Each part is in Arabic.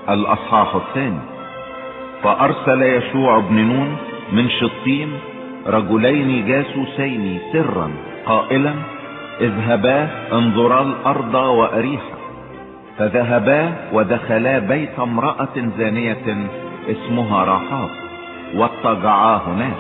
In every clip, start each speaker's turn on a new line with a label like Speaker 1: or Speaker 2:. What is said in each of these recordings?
Speaker 1: الأصحاح الثاني. فأرسل يشوع بن نون من شطيم رجلين جاسوسين سرا قائلا: اذهبا انظرا الأرض وأريحا. فذهبا ودخلا بيت امرأة زانية اسمها رحاب واضطجعا هناك.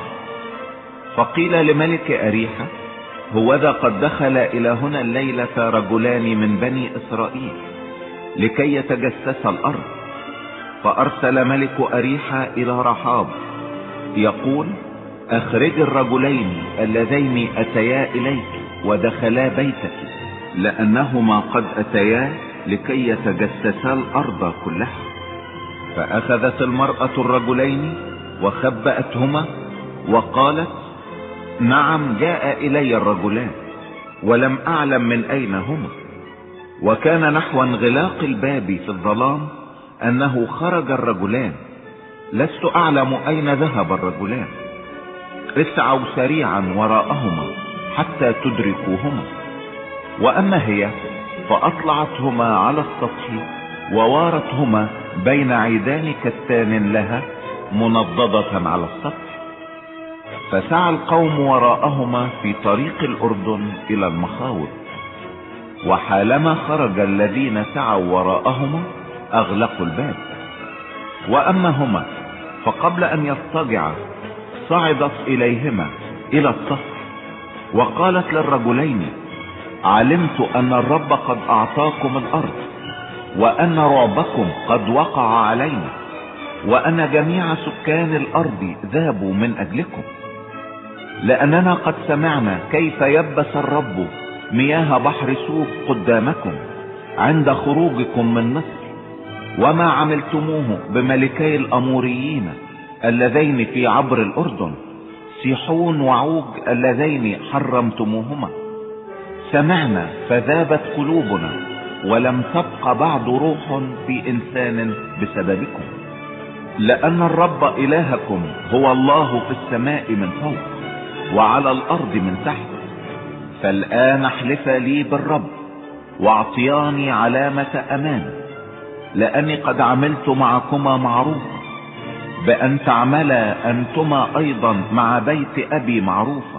Speaker 1: فقيل لملك أريحا: هوذا قد دخل إلى هنا الليلة رجلان من بني إسرائيل لكي يتجسس الأرض. فأرسل ملك أريحا إلى رحاب يقول: اخرج الرجلين اللذين أتيا إليك ودخلا بيتك، لأنهما قد أتيا لكي يتجسسا الأرض كلها. فأخذت المرأة الرجلين وخبأتهما وقالت: نعم، جاء إلي الرجلان ولم أعلم من أين هما. وكان نحو انغلاق الباب في الظلام أنه خرج الرجلان، لست أعلم أين ذهب الرجلان. اسعوا سريعا وراءهما حتى تدركوهما. وأما هي فأطلعتهما على السطح ووارتهما بين عيدان كتان لها منضدة على السطح. فسعى القوم وراءهما في طريق الأردن إلى المخاوض. وحالما خرج الذين سعوا وراءهما أغلقوا الباب. وأما هما فقبل أن يضطجعا صعدت إليهما إلى السطح وقالت للرجلين: علمت أن الرب قد أعطاكم الأرض، وأن رعبكم قد وقع علينا، وأن جميع سكان الأرض ذابوا من أجلكم، لأننا قد سمعنا كيف يبس الرب مياه بحر سوف قدامكم عند خروجكم من مصر، وما عملتموه بملكي الأموريين اللذين في عبر الأردن، سيحون وعوج اللذين حرمتموهما. سمعنا فذابت قلوبنا، ولم تبق بعد روح في إنسان بسببكم، لأن الرب إلهكم هو الله في السماء من فوق وعلى الأرض من تحت. فالآن احلف لي بالرب واعطياني علامة أمان، لأني قد عملت معكما معروفا، بأن تعملا أنتما أيضا مع بيت أبي معروفا،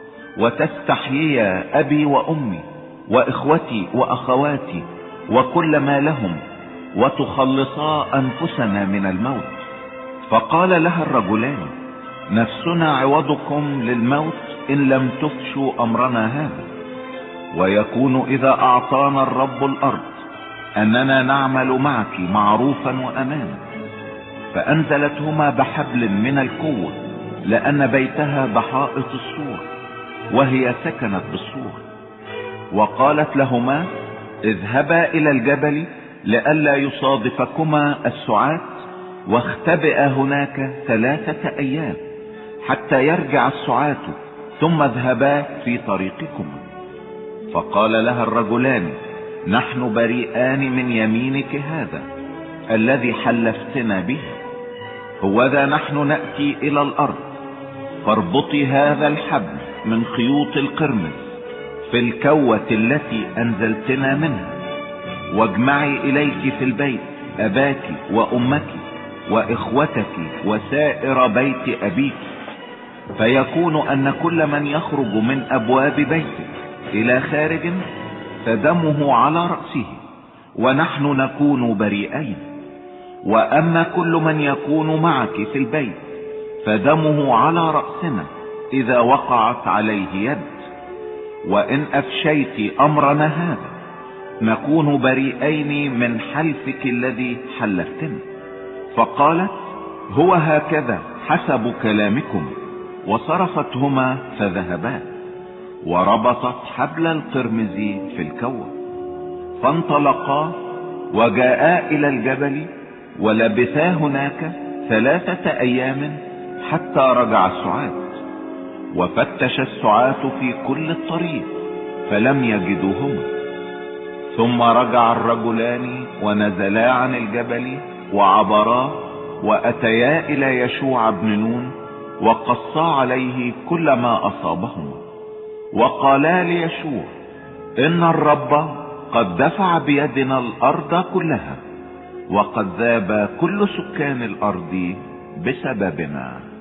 Speaker 1: وتستحييا أبي وأمي وإخوتي وأخواتي وكل ما لهم، وتخلصا أنفسنا من الموت. فقال لها الرجلان: نفسنا عوضكم للموت إن لم تفشوا أمرنا هذا. ويكون إذا أعطانا الرب الأرض أننا نعمل معك معروفا وأمانا. فأنزلتهما بحبل من القوة، لأن بيتها بحائط السور وهي سكنت بالسور. وقالت لهما: اذهبا إلى الجبل لئلا يصادفكما السعاة، واختبئا هناك 3 أيام حتى يرجع السعاة، ثم اذهبا في طريقكما. فقال لها الرجلان: نحن بريئان من يمينك هذا الذي حلفتنا به. هوذا نحن نأتي إلى الأرض، فاربطي هذا الحبل من خيوط القرمز في الكوة التي أنزلتنا منها، واجمعي إليك في البيت أباك وأمك وإخوتك وسائر بيت أبيك. فيكون أن كل من يخرج من أبواب بيتك إلى خارج فدمه على رأسه، ونحن نكون بريئين. وأما كل من يكون معك في البيت فدمه على رأسنا إذا وقعت عليه يد. وإن أفشيت أمرنا هذا نكون بريئين من حلفك الذي حلفتنا. فقالت: هو هكذا حسب كلامكم. وصرفتهما فذهبا، وربطت حبل القرمز في الكوة. فانطلقا وجاءا إلى الجبل، ولبثا هناك 3 أيام حتى رجع السعاة. وفتش السعاة في كل الطريق فلم يجدوهما. ثم رجع الرجلان ونزلا عن الجبل وعبرا، وأتيا إلى يشوع بن نون وقصا عليه كل ما أصابهما. وقالا ليشوع: إن الرب قد دفع بيدنا الأرض كلها، وقد ذاب كل سكان الارض بسببنا.